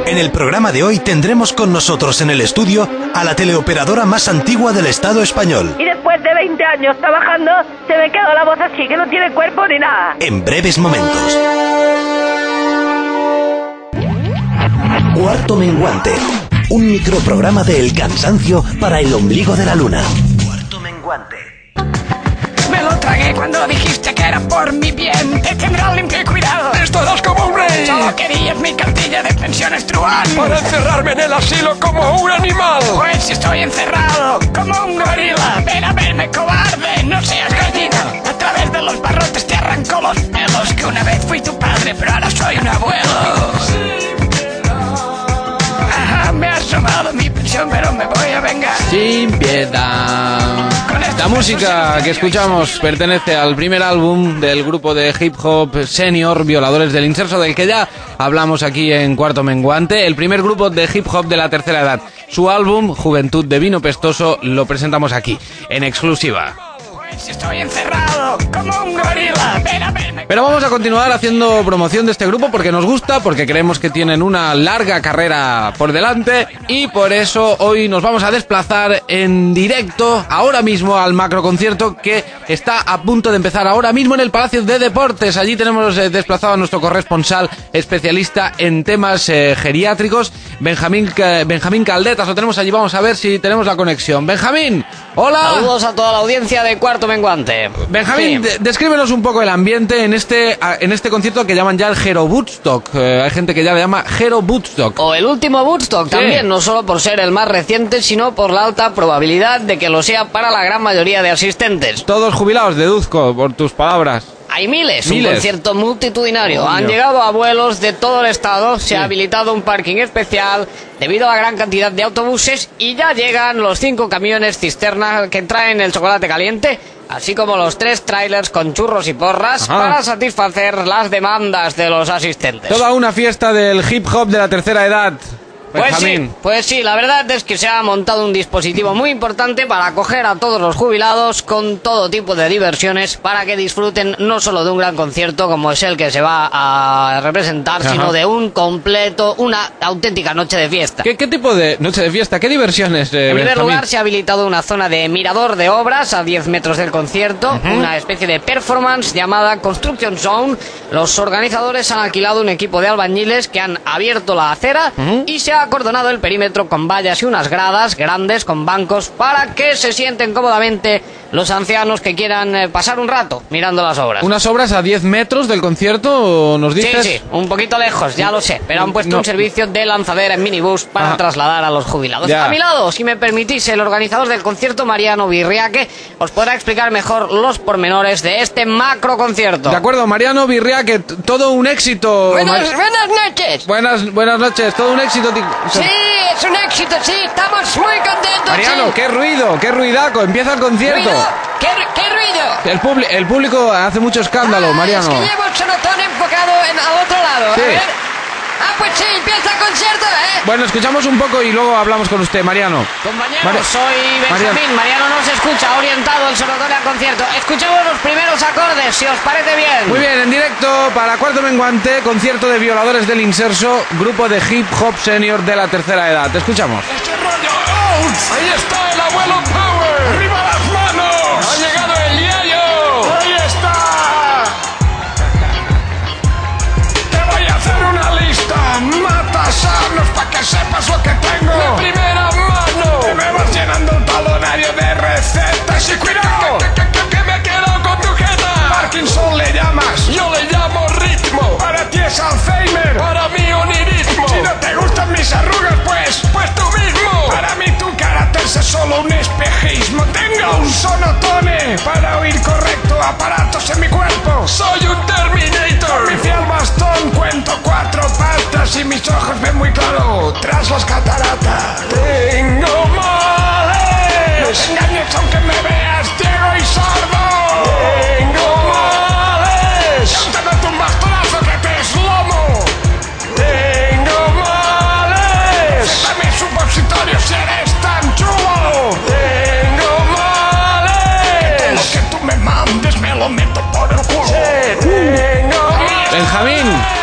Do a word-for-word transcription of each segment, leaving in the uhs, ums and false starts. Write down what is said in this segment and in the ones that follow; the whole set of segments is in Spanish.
En el programa de hoy tendremos con nosotros en el estudio a la teleoperadora más antigua del Estado español. Y después de veinte años trabajando, se me quedó la voz así, que no tiene cuerpo ni nada. En breves momentos. Cuarto Menguante. Un microprograma de El Cansancio para el ombligo de la luna. Cuarto Menguante. Me lo tragué cuando dijiste que era por mi bien. Te tendrás limpio y cuidado. Estarás como un rey. Solo querías mi cartilla de pensiones Truán. Para encerrarme en el asilo como un animal. Pues si estoy encerrado como un gorila. Ven a verme, cobarde, no seas gallina. A través de los barrotes te arrancó los pelos. Que una vez fui tu padre, pero ahora soy un abuelo. Ajá, me ha asomado mi pensión, pero me voy a vengar. Sin piedad. La música que escuchamos pertenece al primer álbum del grupo de hip hop senior Violadores del Inserso, del que ya hablamos aquí en Cuarto Menguante, el primer grupo de hip hop de la tercera edad. Su álbum, Juventud de Vino Pestoso, lo presentamos aquí, en exclusiva. Pues estoy encerrado como un gorila. Ven a verme. Pero vamos a continuar haciendo promoción de este grupo porque nos gusta, porque creemos que tienen una larga carrera por delante y por eso hoy nos vamos a desplazar en directo ahora mismo al macroconcierto que está a punto de empezar ahora mismo en el Palacio de Deportes. Allí tenemos eh, desplazado a nuestro corresponsal especialista en temas eh, geriátricos, Benjamín, eh, Benjamín Caldetas. Lo tenemos allí, vamos a ver si tenemos la conexión. Benjamín, hola. Saludos a toda la audiencia de Cuarto Menguante. Benjamín, sí. de- descríbenos un poco el ambiente en este en este concierto que llaman ya el Hero Woodstock. Eh, hay gente que ya le llama Hero Woodstock. O el último Woodstock Sí. también, no solo por ser el más reciente, sino por la alta probabilidad de que lo sea para la gran mayoría de asistentes. Todos jubilados, deduzco, por tus palabras. Hay miles, Miles. un concierto multitudinario. Oh, Han Dios. llegado abuelos de todo el estado, Sí. se ha habilitado un parking especial debido a la gran cantidad de autobuses y ya llegan los cinco camiones cisterna que traen el chocolate caliente, así como los tres trailers con churros y porras Ajá. para satisfacer las demandas de los asistentes. Toda una fiesta del hip hop de la tercera edad. Pues sí, Benjamín. pues sí, la verdad es que se ha montado un dispositivo muy importante para acoger a todos los jubilados con todo tipo de diversiones para que disfruten no solo de un gran concierto como es el que se va a representar, Ajá. sino de un completo, una auténtica noche de fiesta. ¿Qué, qué tipo de noche de fiesta? ¿Qué diversiones, eh, En primer Benjamín? lugar, se ha habilitado una zona de mirador de obras a diez metros del concierto, una especie de performance llamada Construction Zone. Los organizadores han alquilado un equipo de albañiles que han abierto la acera y se ha acordonado el perímetro con vallas y unas gradas grandes con bancos para que se sienten cómodamente los ancianos que quieran eh, pasar un rato mirando las obras. ¿Unas obras a diez metros del concierto, nos Sí, dices? sí, un poquito lejos, ya lo sé, pero han puesto No. un servicio de lanzadera en minibús para Ajá. trasladar a los jubilados. Ya. A mi lado, si me permitís, el organizador del concierto, Mariano Virriaque, os podrá explicar mejor los pormenores de este macro concierto. De acuerdo, Mariano Virria, que t- todo un éxito. Buenas, Mar- buenas noches. Buenas, buenas noches, todo un éxito. ti- Sí, es un éxito, sí, estamos muy contentos. Mariano, sí. qué ruido, qué ruidaco, empieza el concierto. ¿Ruido? ¿Qué, ru- qué ruido? El, publi- el público hace mucho escándalo, Ah, Mariano. Es que llevo el sonotón enfocado en, al otro lado. Sí. A ver. Ah, pues sí, empieza el concierto, ¿eh? Bueno, escuchamos un poco y luego hablamos con usted, Mariano. Compañeros, Mari- soy Benjamín. Mariano. Mariano no se escucha, ha orientado el sonotone al concierto. Escuchamos los primeros acordes, si os parece bien. Muy bien, en directo para Cuarto Menguante, concierto de Violadores del Inserso, grupo de hip hop senior de la tercera edad. Te escuchamos. ¡Este rollo! ¡Oh! ¡Ahí está el abuelo Power! ¡Arriba las manos! ¡Ha llegado el Yayo! ¡Ahí está! Te voy a hacer una lista. Mata sanos para que sepas lo que tengo. De primera mano. Te me vas llenando el talonario de recetas. Y cuidado, que, que, que, que me quedo con tu jeta. Parkinson le llamas, yo le llamo ritmo. Para ti es Alzheimer, para mí onirismo. Si no te gustan mis arrugas, pues, pues tú mismo. Para mí tu carácter es solo un espejismo. Tengo un sonotone para oír correcto, aparatos en mi cuerpo. Soy un Terminator. Con mi fiel bastón cuento cuatro patas y mis ojos ven muy claro tras las cataratas. Tengo males. No te engañes aunque me veas ciego y sordo. Tengo males. Yo te meto un bastonazo que te deslomo. Tengo males. Dame supositorio si eres tan chulo. Tengo males. Que todo lo que tú me mandes me lo meto por el culo. Tengo males. Benjamín,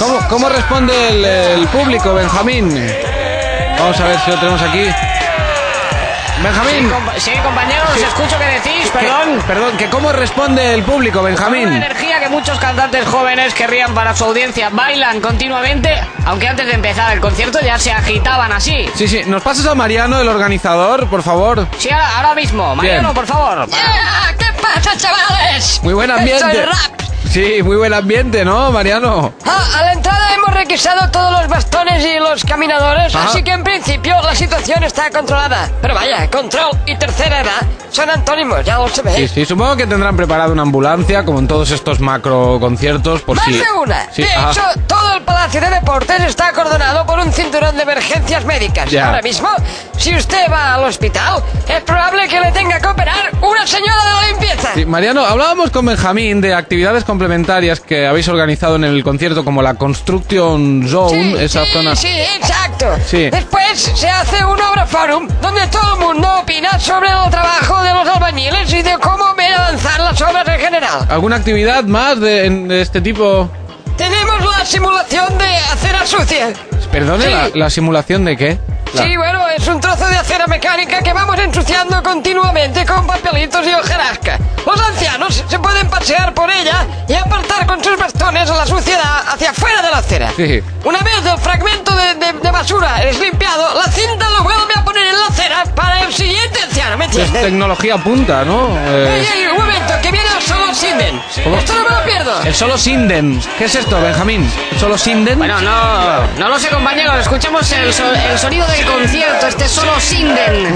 ¿Cómo, cómo responde el, el público, Benjamín? Vamos a ver si lo tenemos aquí. Benjamín. Sí, compa sí compañeros, sí. Escucho que decís, perdón. Que, perdón, que cómo responde el público, Benjamín. Con una energía que muchos cantantes jóvenes querrían para su audiencia. Bailan continuamente, aunque antes de empezar el concierto ya se agitaban así. Sí, sí. ¿Nos pasas a Mariano, el organizador, por favor? Sí, ahora, ahora mismo. Mariano, bien. Por favor. Yeah, ¿qué pasa, chavales? Muy buen ambiente. Soy Rap. Sí, muy buen ambiente, ¿no, Mariano? Ah, a la entrada hemos requisado todos los bastones y los caminadores, Ajá. Así que en principio la situación está controlada. Pero vaya, control y tercera edad son antónimos, ya lo sabéis. Sí, sí, supongo que tendrán preparada una ambulancia, como en todos estos macro conciertos, por Más si... de una. Sí, de ajá. hecho, todo el Palacio de Deportes está acordonado por un cinturón de emergencias médicas. Ya. Ahora mismo, si usted va al hospital, es probable que le tenga que operar una señora de la limpieza. Sí, Mariano, hablábamos con Benjamín de actividades complementarias que habéis organizado en el concierto, como la Construction Zone, Sí, esa sí, zona... sí, exacto. Sí. Después se hace un obra forum donde todo el mundo opina sobre el trabajo de los albañiles y de cómo ven avanzar las obras en general. ¿Alguna actividad más de, de este tipo? Tenemos la simulación de acera sucia. Perdone, Sí. la, ¿la simulación de qué? La- Sí, bueno, es un trozo de acera mecánica que vamos ensuciando continuamente con papelitos y hojarasca. Los ancianos se pueden pasear por ella y apartar con sus bastones la suciedad hacia afuera de la acera. Sí. Una vez el fragmento de, de- de basura es limpiado, la cinta lo vuelve a poner en la acera para el siguiente anciano, ¿me Es entiendes? tecnología punta, ¿no? Eh, Ey, ey, un momento, que viene el solo Sinden. ¿Cómo? Esto no me lo pierdo. el solo Sinden. ¿Qué es esto, Benjamín? ¿El solo Sinden? Bueno, no, no lo sé, compañeros. Escuchamos el, so el sonido del concierto. Este solo Sinden.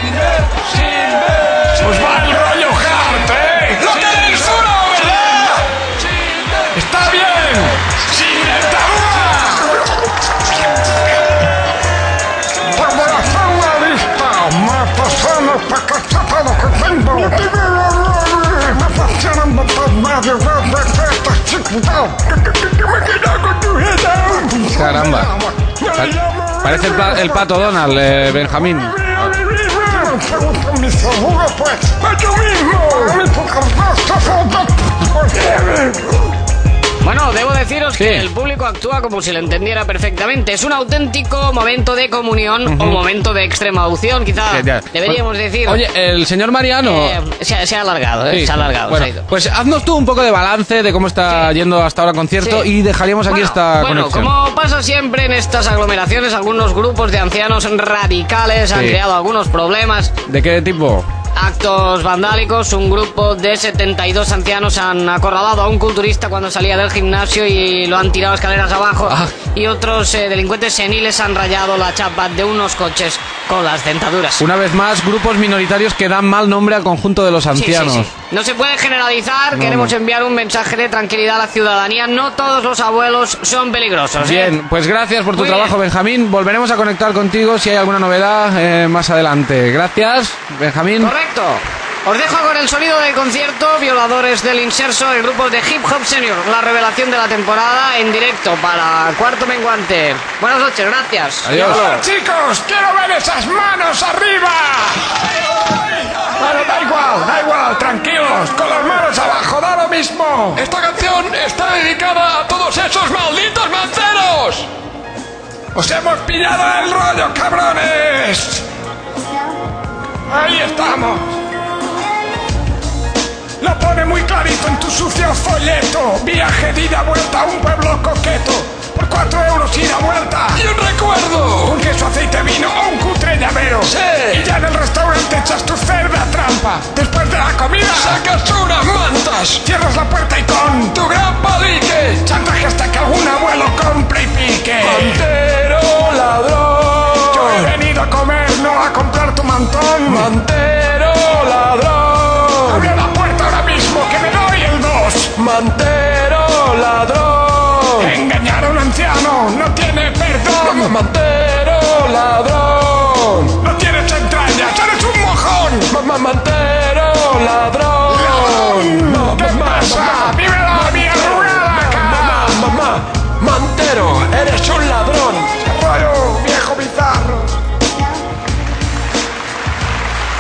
Pues va el rollo hard, ¿eh? ¡Lo tenéis duro, verdad! ¡Está bien! ¡Sin dentadura! Te voy a hacer una lista. Me pasaron para que sepa lo que tengo. Me apasionan de por medio de estas chicas. Me quedo con tu vida. Caramba. Pa- Parece el, pa- el pato Donald, eh, Benjamín. Mi seguro, pues, yo mismo. Mi poca Bueno, debo deciros Sí. que el público actúa como si lo entendiera perfectamente. Es un auténtico momento de comunión Ujú. o momento de extrema unción, quizá Sí, ya. deberíamos decir. Oye, el señor Mariano... Eh, se, ha, se ha alargado, ¿eh? Sí. Se ha alargado. Bueno, se ha ido. pues haznos tú un poco de balance de cómo está yendo hasta ahora el concierto Sí. y dejaríamos aquí Bueno, esta bueno, conexión. como pasa siempre en estas aglomeraciones, algunos grupos de ancianos radicales han Sí. creado algunos problemas. ¿De qué tipo? Actos vandálicos, un grupo de setenta y dos ancianos han acorralado a un culturista cuando salía del gimnasio y lo han tirado escaleras abajo. Ah. Y otros eh, delincuentes seniles han rayado la chapa de unos coches con las dentaduras. Una vez más, grupos minoritarios que dan mal nombre al conjunto de los Sí, sí, ancianos. sí. No se puede generalizar, No, queremos no. enviar un mensaje de tranquilidad a la ciudadanía. No todos los abuelos son peligrosos. ¿eh? Bien, pues gracias por tu Muy trabajo, bien. Benjamín. Volveremos a conectar contigo si hay alguna novedad eh, más adelante. Gracias, Benjamín. Correcto. Os dejo con el sonido del concierto Violadores del Inserso, el grupo de Hip Hop Senior, la revelación de la temporada en directo para Cuarto Menguante. Buenas noches, gracias. Adiós. Hola, chicos, quiero ver esas manos arriba. Bueno, da igual, da igual, tranquilos, con las manos abajo, da lo mismo. Esta canción está dedicada a todos esos malditos manceros. Os hemos pillado el rollo, cabrones. Ahí estamos. Lo pone muy clarito en tu sucio folleto. Viaje de ida vuelta a un pueblo coqueto. Por cuatro euros ida vuelta. Y un recuerdo. Un queso, aceite, vino o un cutre llavero. Sí. Y ya en el restaurante echas tu cerda trampa. Después de la comida sacas unas mantas. Cierras la puerta y con tu gran palique chantaje hasta que algún abuelo compre y pique. Mantero ladrón. Yo he venido a comer, no a comprar tu mantón. Mantero ladrón. Abre la puerta ahora mismo que me doy el dos. Mantero ladrón. Engañar a un anciano no tiene perdón. Mantero ladrón. No tienes entrañas, eres un mojón. Mantero ladrón. ¿Qué pasa? ¡Vívelo a mi arrugada cara! Mamá, Mantero, eres un ladrón. Rollo viejo bizarro.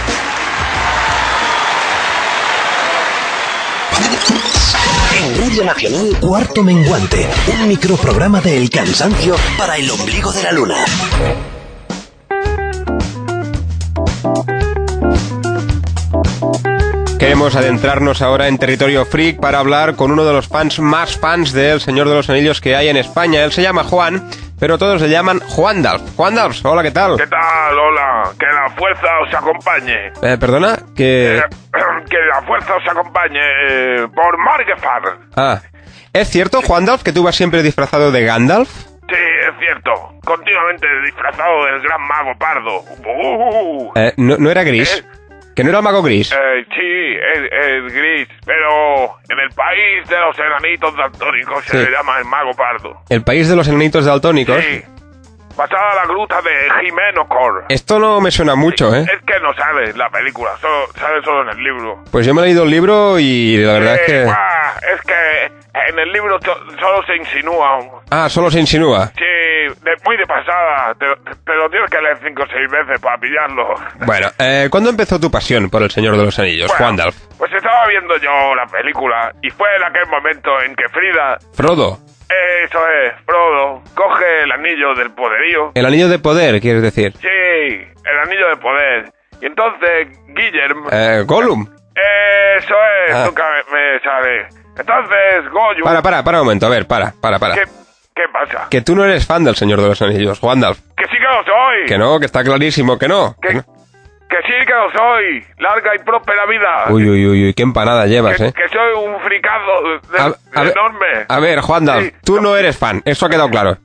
En Radio Nacional internacional Cuarto Menguante, un microprograma de El Cansancio para el ombligo de la luna. Queremos adentrarnos ahora en territorio freak para hablar con uno de los fans más fans del Señor de los Anillos que hay en España. Él se llama Juan, pero todos le llaman Juandalf. Juandalf, hola, ¿qué tal? ¿Qué tal? Hola, que la fuerza os acompañe. Eh, perdona, que... Eh, que la fuerza os acompañe eh, por Margefar. Ah, ¿es cierto, Juandalf, que tú vas siempre disfrazado de Gandalf? Sí, es cierto. Continuamente disfrazado del gran mago pardo. Uh, eh, ¿no, ¿No era gris? ¿Eh? ¿Que no era el mago gris? Eh, sí, es, es gris, pero en el país de los enanitos daltónicos se Sí. le llama el mago pardo. ¿El país de los enanitos daltónicos? Sí, pasada la gruta de Jimenocor. Esto no me suena mucho, ¿eh? Es que no sale en la película, solo, sale solo en el libro. Pues yo me he leído el libro y la verdad Eh, es que... guau, es que en el libro to- solo se insinúa. Ah, solo se insinúa. Sí, de, muy de pasada, te, te lo tienes que leer cinco o seis veces para pillarlo. Bueno, eh, ¿cuándo empezó tu pasión por el Señor de los Anillos, Bueno, Juandalf? Pues estaba viendo yo la película y fue en aquel momento en que Frida, Frodo, eso es, Frodo, coge el anillo del poderío. el anillo de poder, ¿quieres decir? Sí, el anillo de poder. Y entonces Guillermo... Eh, Gollum. Eso es, Ah. nunca me, me sale. Entonces Gollum... Para, para, para un momento, a ver, para, para, para. ¿Qué, ¿Qué pasa? Que tú no eres fan del Señor de los Anillos, Juandalf. Que sí que lo soy. Que no, que está clarísimo que no. Que, Que no. que sí que lo soy. Larga y próspera vida. Uy, uy, uy, uy, qué empanada llevas, que, ¿eh? que soy un fricado de- A, a ver, enorme. a ver, Juandalf, Sí, tú no eres fan, eso ha quedado claro.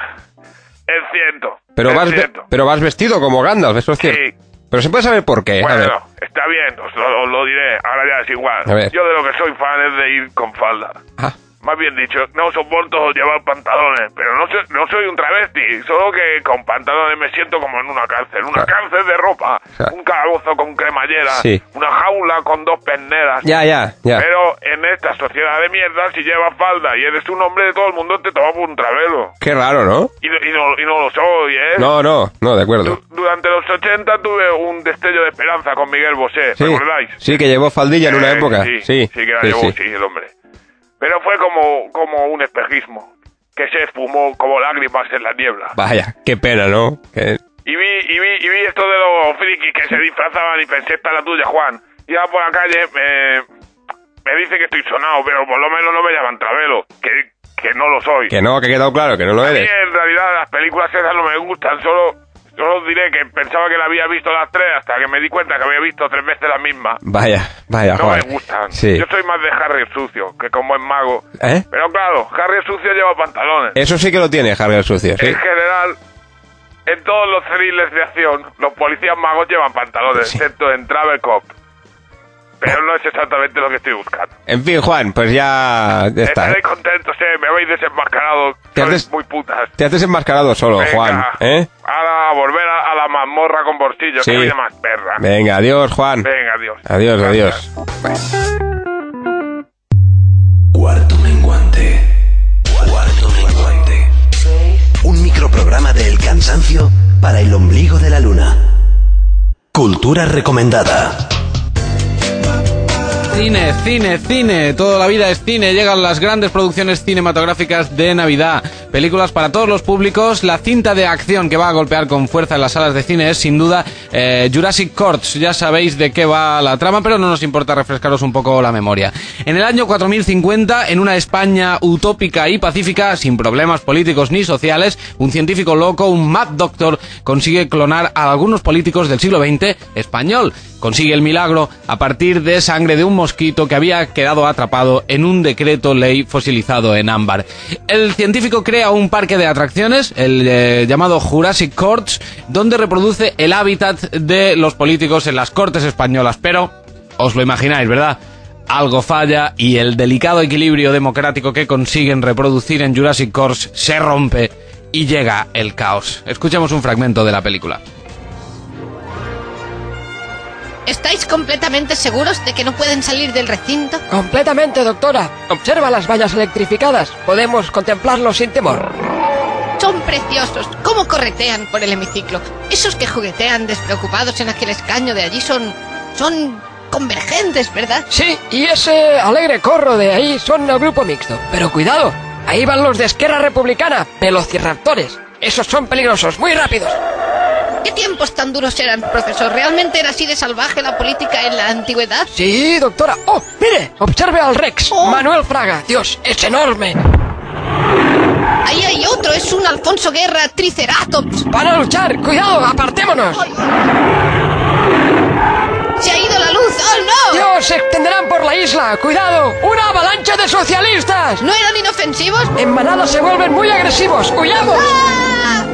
Es cierto. Pero es vas, ve- cierto. pero vas vestido como Gandalf, eso es cierto. Sí. Pero se puede saber por qué, a ver. Bueno, está bien, os lo, os lo diré. Ahora ya es igual. A ver. Yo de lo que soy fan es de ir con falda. Ah, Más bien dicho, no soporto llevar pantalones, pero no soy, no soy un travesti, solo que con pantalones me siento como en una cárcel, una Claro. cárcel de ropa, Claro. un calabozo con cremallera, Sí. una jaula con dos perneras. ya, ya, ya. Pero en esta sociedad de mierda, si llevas falda y eres un hombre de todo el mundo, te toma por un travelo. Qué raro, ¿no? Y, no- y, no, y no lo soy, ¿eh? No, no, no, de acuerdo. Du- durante los ochenta tuve un destello de esperanza con Miguel Bosé, Sí, ¿recordáis? sí, que llevó faldilla en una Eh, época. Sí, Sí, sí, que la sí, llevó, sí. sí, el hombre. Pero fue como, como un espejismo, que se esfumó como lágrimas en la niebla. Vaya, qué pena, ¿no? Que... Y vi, y vi, y vi esto de los frikis que se disfrazaban y pensé, esta es la tuya, Juan. Iba por la calle, me, me dice que estoy sonado, pero por lo menos no me llaman travelo, que, que no lo soy. que no, que ha quedado claro, que no lo A mí eres. en realidad las películas esas no me gustan, solo... Solo os diré que pensaba que la había visto las tres hasta que me di cuenta que había visto tres veces la misma. Vaya, vaya, No Juan. me gustan. Sí. Yo soy más de Harry el sucio, que como es mago. ¿Eh? Pero claro, Harry el sucio lleva pantalones. Eso sí que lo tiene Harry el sucio, ¿sí? En general, en todos los thrillers de acción, los policías magos llevan pantalones, Sí. excepto en Travel Cop. Pero no es exactamente lo que estoy buscando. En fin, Juan, pues ya ya está. Estaréis contentos, eh, me habéis desenmascarado. Te Sois haces- muy putas. Te has desenmascarado solo, Venga, Juan, ¿eh? Ahora a volver a, a la mazmorra con bolsillos, Sí. que viene más perra. Venga, adiós, Juan. Venga, adiós. Adiós, Gracias. adiós. Cuarto Menguante. Cuarto Menguante. Un microprograma de El Cansancio para el ombligo de la luna. Cultura recomendada. Cine, cine, cine, toda la vida es cine, llegan las grandes producciones cinematográficas de Navidad, películas para todos los públicos. La cinta de acción que va a golpear con fuerza en las salas de cine es sin duda eh, Jurassic Courts. Ya sabéis de qué va la trama, pero no nos importa refrescaros un poco la memoria. En el año cuatro mil cincuenta, en una España utópica y pacífica, sin problemas políticos ni sociales, un científico loco, un Mad Doctor, consigue clonar a algunos políticos del siglo veinte español. Consigue el milagro a partir de sangre de un mosquito que había quedado atrapado en un decreto ley fosilizado en ámbar. El científico crea un parque de atracciones, el eh, llamado Jurassic Courts, donde reproduce el hábitat de los políticos en las cortes españolas. Pero, os lo imagináis, ¿verdad? Algo falla y el delicado equilibrio democrático que consiguen reproducir en Jurassic Courts se rompe y llega el caos. Escuchemos un fragmento de la película. ¿Estáis completamente seguros de que no pueden salir del recinto? Completamente, doctora. Observa las vallas electrificadas. Podemos contemplarlos sin temor. Son preciosos. ¿Cómo corretean por el hemiciclo? Esos que juguetean despreocupados en aquel escaño de allí son... son... convergentes, ¿verdad? Sí, y ese alegre corro de ahí son el grupo mixto. Pero cuidado, ahí van los de Esquerra Republicana, velociraptores. Esos son peligrosos, muy rápidos. ¿Qué tiempos tan duros eran, profesor? ¿Realmente era así de salvaje la política en la antigüedad? Sí, doctora. ¡Oh, mire! Observe al Rex, oh. Manuel Fraga. Dios, es enorme. Ahí hay otro, es un Alfonso Guerra Triceratops. ¡Van a luchar! ¡Cuidado, apartémonos! Ay. ¡Se ha ido la luz! ¡Oh, no! ¡Dios, se extenderán por la isla! ¡Cuidado! ¡Una avalancha de socialistas! ¿No eran inofensivos? En manada se vuelven muy agresivos. ¡Huyamos! ¡Ah!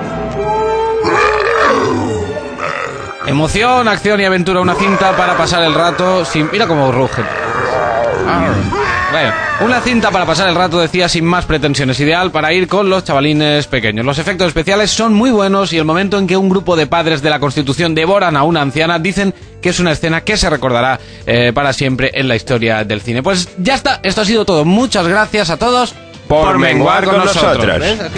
Emoción, acción y aventura, una cinta para pasar el rato sin... Mira cómo rugen. Bueno, una cinta para pasar el rato, decía, sin más pretensiones, ideal para ir con los chavalines pequeños. Los efectos especiales son muy buenos y el momento en que un grupo de padres de la Constitución devoran a una anciana dicen que es una escena que se recordará eh, para siempre en la historia del cine. Pues ya está, esto ha sido todo. Muchas gracias a todos por, por menguar con, con nosotros. nosotros.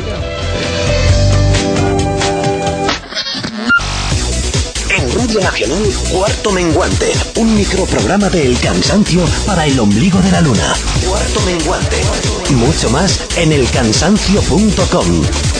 En Radio Nacional, Cuarto Menguante, un microprograma de El Cansancio para el ombligo de la luna. Cuarto Menguante. Mucho más en el cansancio punto com.